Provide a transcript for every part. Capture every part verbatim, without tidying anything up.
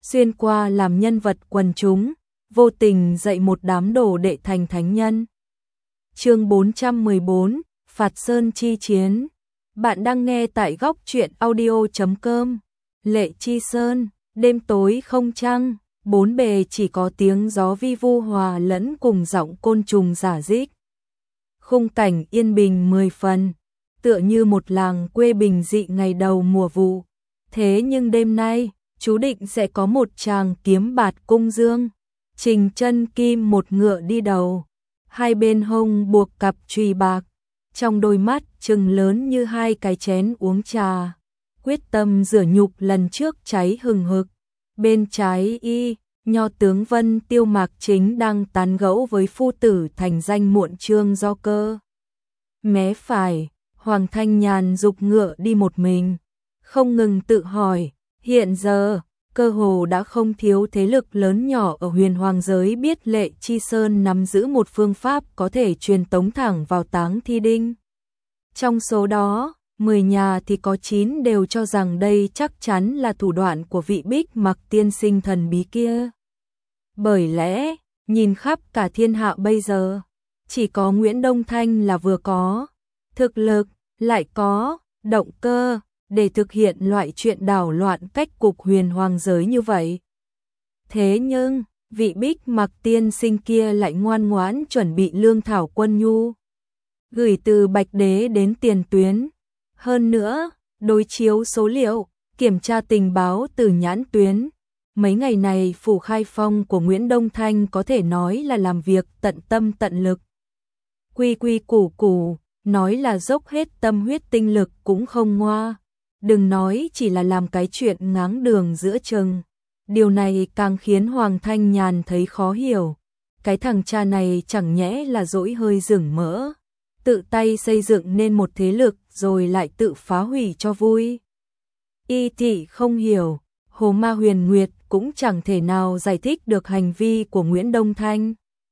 xuyên qua làm nhân vật quần chúng, vô tình dạy một đám đồ đệ thành thánh nhân. Chương bốn trăm mười bốn, Phạt Sơn chi chiến. Bạn đang nghe tại góc truyện audio chấm com. Lệ Chi Sơn, đêm tối không trăng, bốn bề chỉ có tiếng gió vi vu hòa lẫn cùng giọng côn trùng rả rích. Khung cảnh yên bình mười phần, tựa như một làng quê bình dị ngày đầu mùa vụ. Thế nhưng đêm nay, chú định sẽ có một chàng kiếm bạt cung dương, Trình Chân Kim một ngựa đi đầu, hai bên hông buộc cặp chùy bạc, trong đôi mắt trừng lớn như hai cái chén uống trà, quyết tâm rửa nhục lần trước cháy hừng hực. Bên trái y, nho tướng Vân Tiêu Mạc chính đang tán gẫu với phu tử thành danh muộn Trương Do Cơ. Mé phải, Hoàng Thanh Nhàn dục ngựa đi một mình, không ngừng tự hỏi, hiện giờ, cơ hồ đã không thiếu thế lực lớn nhỏ ở huyền hoàng giới biết Lệ Chi Sơn nắm giữ một phương pháp có thể truyền tống thẳng vào Táng Thi Đinh. Trong số đó, mười nhà thì có chín đều cho rằng đây chắc chắn là thủ đoạn của vị Bích Mặc tiên sinh thần bí kia. Bởi lẽ, nhìn khắp cả thiên hạ bây giờ, chỉ có Nguyễn Đông Thanh là vừa có thực lực, lại có động cơ để thực hiện loại chuyện đảo loạn cách cục huyền hoàng giới như vậy. Thế nhưng, vị Bích Mặc tiên sinh kia lại ngoan ngoãn chuẩn bị lương thảo quân nhu, gửi từ Bạch Đế đến tiền tuyến. Hơn nữa, đối chiếu số liệu, kiểm tra tình báo từ nhãn tuyến. Mấy ngày này phủ khai phong của Nguyễn Đông Thanh có thể nói là làm việc tận tâm tận lực. Quy quy củ củ, nói là dốc hết tâm huyết tinh lực cũng không ngoa. Đừng nói chỉ là làm cái chuyện ngáng đường giữa chừng. Điều này càng khiến Hoàng Thanh Nhàn thấy khó hiểu. Cái thằng cha này chẳng nhẽ là dỗi hơi rừng mỡ, tự tay xây dựng nên một thế lực rồi lại tự phá hủy cho vui. Y thị không hiểu, Hồ Ma Huyền Nguyệt cũng chẳng thể nào giải thích được hành vi của Nguyễn Đông Thanh.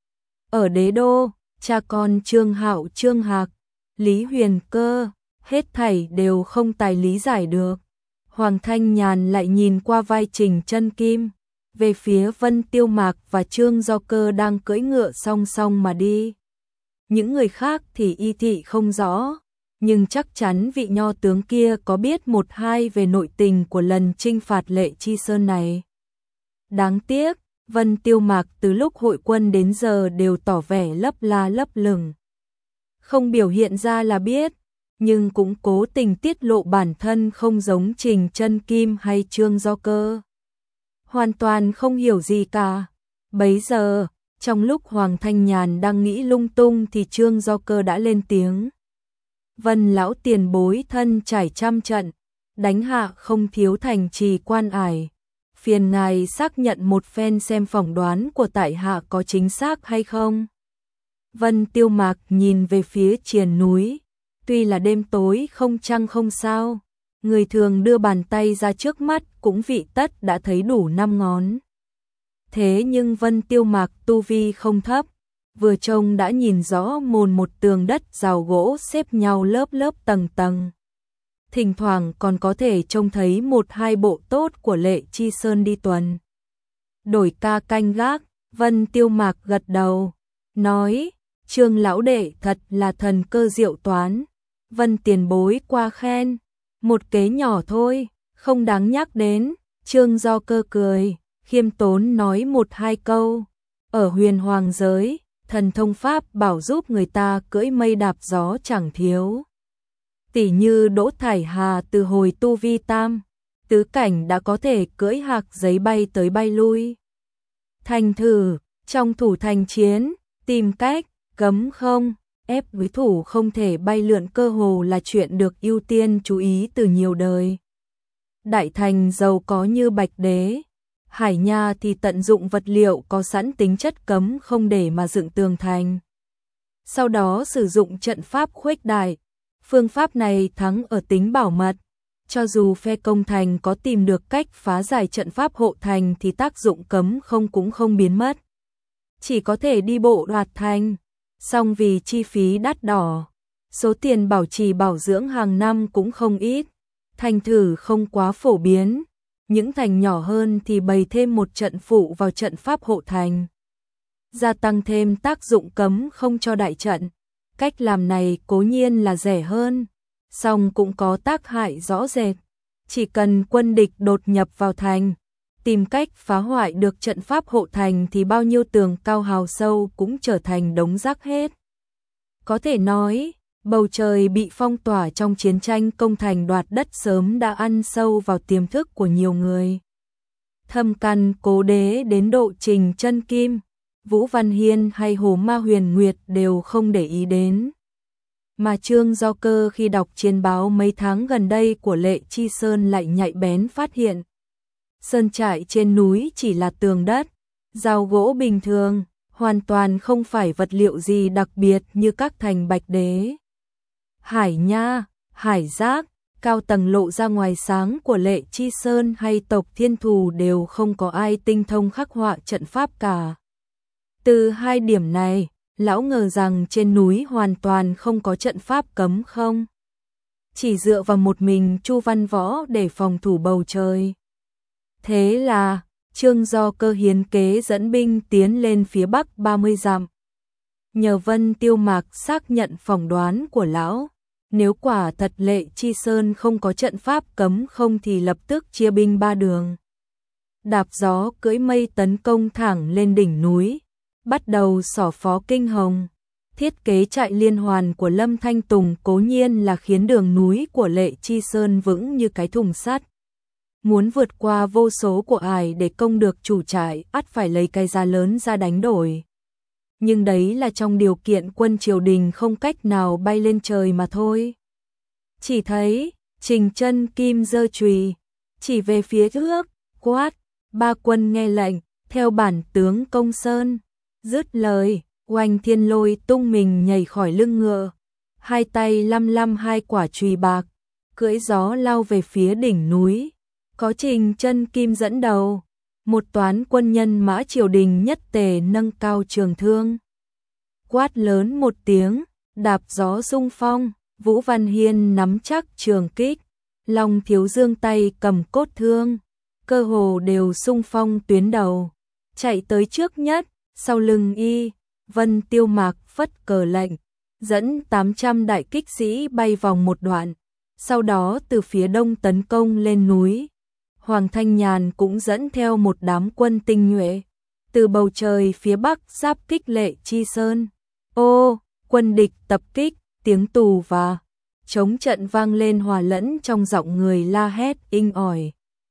Ở đế đô, cha con Trương Hạo Trương Hạc, Lý Huyền Cơ, hết thảy đều không tài lý giải được. Hoàng Thanh Nhàn lại nhìn qua vai Trình Chân Kim, về phía Vân Tiêu Mạc và Trương Do Cơ đang cưỡi ngựa song song mà đi. Những người khác thì y thị không rõ, nhưng chắc chắn vị nho tướng kia có biết một hai về nội tình của lần chinh phạt Lệ Chi Sơn này. Đáng tiếc, Vân Tiêu Mạc từ lúc hội quân đến giờ đều tỏ vẻ lấp la lấp lửng. Không biểu hiện ra là biết, nhưng cũng cố tình tiết lộ bản thân không giống Trình Chân Kim hay Trương Do Cơ. Hoàn toàn không hiểu gì cả. Bấy giờ, trong lúc Hoàng Thanh Nhàn đang nghĩ lung tung thì Trương Do Cơ đã lên tiếng. Vân lão tiền bối thân trải trăm trận, đánh hạ không thiếu thành trì quan ải. Phiền ngài xác nhận một phen xem phỏng đoán của tại hạ có chính xác hay không. Vân Tiêu Mạc nhìn về phía triền núi. Tuy là đêm tối không trăng không sao, người thường đưa bàn tay ra trước mắt cũng vị tất đã thấy đủ năm ngón. Thế nhưng Vân Tiêu Mạc tu vi không thấp, vừa trông đã nhìn rõ mồn một tường đất rào gỗ xếp nhau lớp lớp tầng tầng. Thỉnh thoảng còn có thể trông thấy một hai bộ tốt của Lệ Chi Sơn đi tuần. Đổi ca canh gác, Vân Tiêu Mạc gật đầu, nói, Trương lão đệ thật là thần cơ diệu toán. Vân tiền bối qua khen, một kế nhỏ thôi, không đáng nhắc đến. Trương Do Cơ cười, khiêm tốn nói một hai câu. Ở huyền hoàng giới, thần thông pháp bảo giúp người ta cưỡi mây đạp gió chẳng thiếu. Tỷ như Đỗ Thải Hà từ hồi tu vi tam tứ cảnh đã có thể cưỡi hạc giấy bay tới bay lui. Thành thử, trong thủ thành chiến, tìm cách, cấm không, ép đối thủ không thể bay lượn cơ hồ là chuyện được ưu tiên chú ý từ nhiều đời. Đại thành giàu có như Bạch Đế, Hải Nha thì tận dụng vật liệu có sẵn tính chất cấm không để mà dựng tường thành. Sau đó sử dụng trận pháp khuếch đại. Phương pháp này thắng ở tính bảo mật. Cho dù phe công thành có tìm được cách phá giải trận pháp hộ thành thì tác dụng cấm không cũng không biến mất. Chỉ có thể đi bộ đoạt thành. Song vì chi phí đắt đỏ, số tiền bảo trì bảo dưỡng hàng năm cũng không ít, thành thử không quá phổ biến. những thành nhỏ hơn thì bày thêm một trận phụ vào trận pháp hộ thành, gia tăng thêm tác dụng cấm không cho đại trận. Cách làm này cố nhiên là rẻ hơn, song cũng có tác hại rõ rệt. Chỉ cần quân địch đột nhập vào thành, tìm cách phá hoại được trận pháp hộ thành thì bao nhiêu tường cao hào sâu cũng trở thành đống rác hết. Có thể nói, bầu trời bị phong tỏa trong chiến tranh công thành đoạt đất sớm đã ăn sâu vào tiềm thức của nhiều người. Thâm căn cố đế đến độ Trình Chân Kim, Vũ Văn Hiên hay Hồ Ma Huyền Nguyệt đều không để ý đến. Mà Trương Do Cơ khi đọc chiến báo mấy tháng gần đây của Lệ Chi Sơn lại nhạy bén phát hiện. Sơn trại trên núi chỉ là tường đất, rào gỗ bình thường, hoàn toàn không phải vật liệu gì đặc biệt như các thành Bạch Đế, Hải Nha, Hải Giác, cao tầng lộ ra ngoài sáng của Lệ Chi Sơn hay tộc Thiên Thù đều không có ai tinh thông khắc họa trận pháp cả. Từ hai điểm này, lão ngờ rằng trên núi hoàn toàn không có trận pháp cấm không. Chỉ dựa vào một mình Chu Văn Võ để phòng thủ bầu trời. Thế là, Trương Do Cơ hiến kế dẫn binh tiến lên phía bắc ba mươi dặm. Nhờ Vân Tiêu Mạc xác nhận phỏng đoán của lão, nếu quả thật Lệ Chi Sơn không có trận pháp cấm không thì lập tức chia binh ba đường. Đạp gió cưỡi mây tấn công thẳng lên đỉnh núi, bắt đầu xỏ phó kinh hồng. Thiết kế trại liên hoàn của Lâm Thanh Tùng cố nhiên là khiến đường núi của Lệ Chi Sơn vững như cái thùng sắt. Muốn vượt qua vô số của ải để công được chủ trại, ắt phải lấy cái giá lớn ra đánh đổi. Nhưng đấy là trong điều kiện quân triều đình không cách nào bay lên trời mà thôi. Chỉ thấy, Trình Chân Kim giơ chùy, chỉ về phía trước, quát, ba quân nghe lệnh, theo bản tướng công sơn. Dứt lời, Oanh Thiên Lôi tung mình nhảy khỏi lưng ngựa, hai tay lăm lăm hai quả chùy bạc, cưỡi gió lao về phía đỉnh núi. Có Trình Chân Kim dẫn đầu, một toán quân nhân mã triều đình nhất tề nâng cao trường thương. Quát lớn một tiếng, đạp gió xung phong, Vũ Văn Hiên nắm chắc trường kích, Long Thiếu Dương tay cầm cốt thương, cơ hồ đều xung phong tuyến đầu, chạy tới trước nhất, sau lưng y, Vân Tiêu Mạc phất cờ lệnh, dẫn tám trăm đại kích sĩ bay vòng một đoạn, sau đó từ phía đông tấn công lên núi. Hoàng Thanh Nhàn cũng dẫn theo một đám quân tinh nhuệ, từ bầu trời phía bắc giáp kích Lệ Chi Sơn. Ô, quân địch tập kích, tiếng tù và chống trận vang lên hòa lẫn trong giọng người la hét inh ỏi.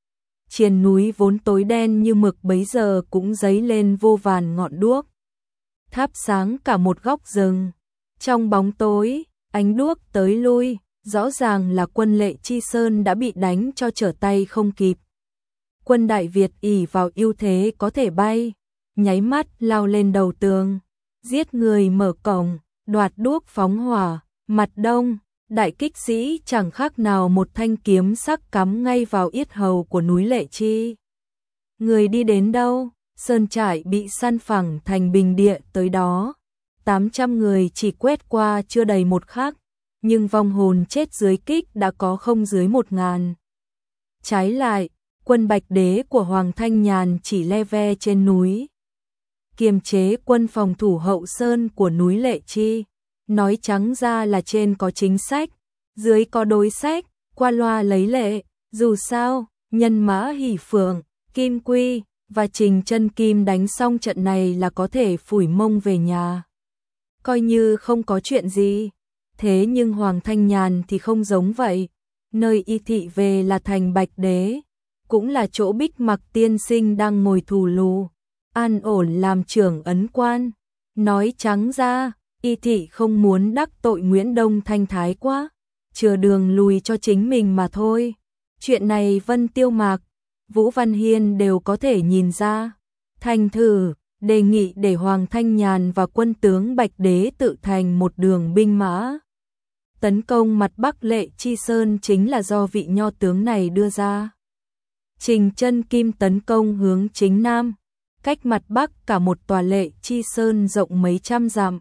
Triền núi vốn tối đen như mực bấy giờ cũng dấy lên vô vàn ngọn đuốc, thắp sáng cả một góc rừng. Trong bóng tối, ánh đuốc tới lui, rõ ràng là quân Lệ Chi Sơn đã bị đánh cho trở tay không kịp. Quân Đại Việt ỷ vào ưu thế có thể bay, nháy mắt lao lên đầu tường, giết người mở cổng, đoạt đuốc phóng hỏa. Mặt đông, đại kích sĩ chẳng khác nào một thanh kiếm sắc cắm ngay vào yết hầu của núi Lệ Chi. Người đi đến đâu, sơn trại bị san phẳng thành bình địa tới đó. tám trăm người chỉ quét qua chưa đầy một khắc, nhưng vong hồn chết dưới kích đã có không dưới một ngàn. Trái lại, quân Bạch Đế của Hoàng Thanh Nhàn chỉ le ve trên núi, kiềm chế quân phòng thủ hậu sơn của núi Lệ Chi. Nói trắng ra là trên có chính sách, dưới có đối sách, qua loa lấy lệ. Dù sao, nhân mã Hỷ Phượng, Kim Quy và Trình Chân Kim đánh xong trận này là có thể phủi mông về nhà, coi như không có chuyện gì. Thế nhưng Hoàng Thanh Nhàn thì không giống vậy. Nơi y thị về là thành Bạch Đế, cũng là chỗ Bích Mặc tiên sinh đang ngồi thù lù, an ổn làm trưởng ấn quan. Nói trắng ra, y thị không muốn đắc tội Nguyễn Đông Thanh thái quá, chừa đường lùi cho chính mình mà thôi. Chuyện này Vân Tiêu Mạc, Vũ Văn Hiên đều có thể nhìn ra. Thành thử, đề nghị để Hoàng Thanh Nhàn và quân tướng Bạch Đế tự thành một đường binh mã tấn công mặt Bắc Lệ Chi Sơn chính là do vị nho tướng này đưa ra. Trình Chân Kim tấn công hướng chính nam, cách mặt Bắc cả một tòa Lệ Chi Sơn rộng mấy trăm dặm.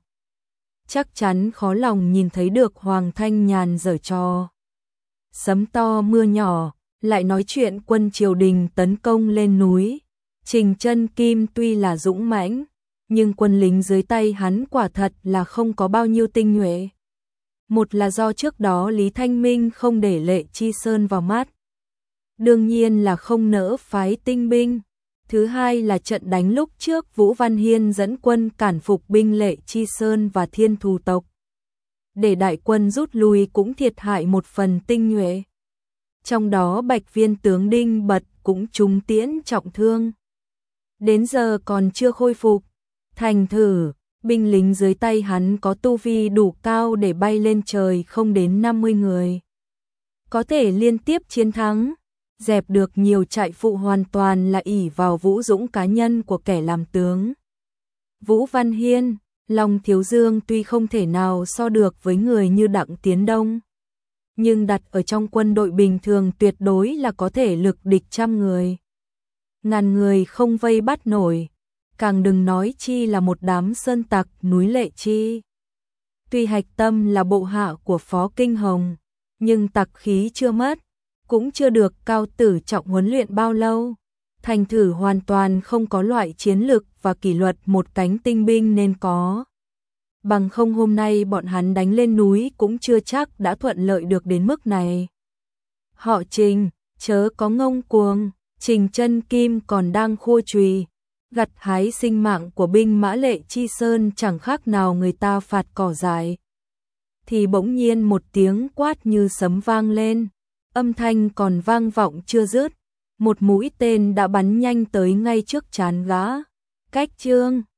Chắc chắn khó lòng nhìn thấy được Hoàng Thanh Nhàn giở trò. Sấm to mưa nhỏ, lại nói chuyện quân triều đình tấn công lên núi. Trình Chân Kim tuy là dũng mãnh, nhưng quân lính dưới tay hắn quả thật là không có bao nhiêu tinh nhuệ. Một là do trước đó Lý Thanh Minh không để Lệ Chi Sơn vào mắt, đương nhiên là không nỡ phái tinh binh. Thứ hai là trận đánh lúc trước Vũ Văn Hiên dẫn quân cản phục binh Lệ Chi Sơn và Thiên Thù tộc, để đại quân rút lui cũng thiệt hại một phần tinh nhuệ. Trong đó Bạch Viên tướng Đinh Bật cũng trúng tiễn trọng thương, đến giờ còn chưa khôi phục. Thành thử, binh lính dưới tay hắn có tu vi đủ cao để bay lên trời không đến năm mươi người. Có thể liên tiếp chiến thắng, dẹp được nhiều trại phụ hoàn toàn là ỷ vào vũ dũng cá nhân của kẻ làm tướng. Vũ Văn Hiên, Long Thiếu Dương tuy không thể nào so được với người như Đặng Tiến Đông, nhưng đặt ở trong quân đội bình thường tuyệt đối là có thể lực địch trăm người. Ngàn người không vây bắt nổi, càng đừng nói chi là một đám sơn tặc núi Lệ Chi. Tuy Hạch Tâm là bộ hạ của Phó Kinh Hồng, nhưng tặc khí chưa mất, cũng chưa được Cao Tử Trọng huấn luyện bao lâu, thành thử hoàn toàn không có loại chiến lực và kỷ luật một cánh tinh binh nên có. Bằng không hôm nay bọn hắn đánh lên núi cũng chưa chắc đã thuận lợi được đến mức này. Họ Trình, chớ có ngông cuồng. Trình Chân Kim còn đang khua chùy gặt hái sinh mạng của binh mã Lệ Chi Sơn chẳng khác nào người ta phạt cỏ dại. Thì bỗng nhiên một tiếng quát như sấm vang lên, âm thanh còn vang vọng chưa dứt, một mũi tên đã bắn nhanh tới ngay trước trán gã. Cách Trương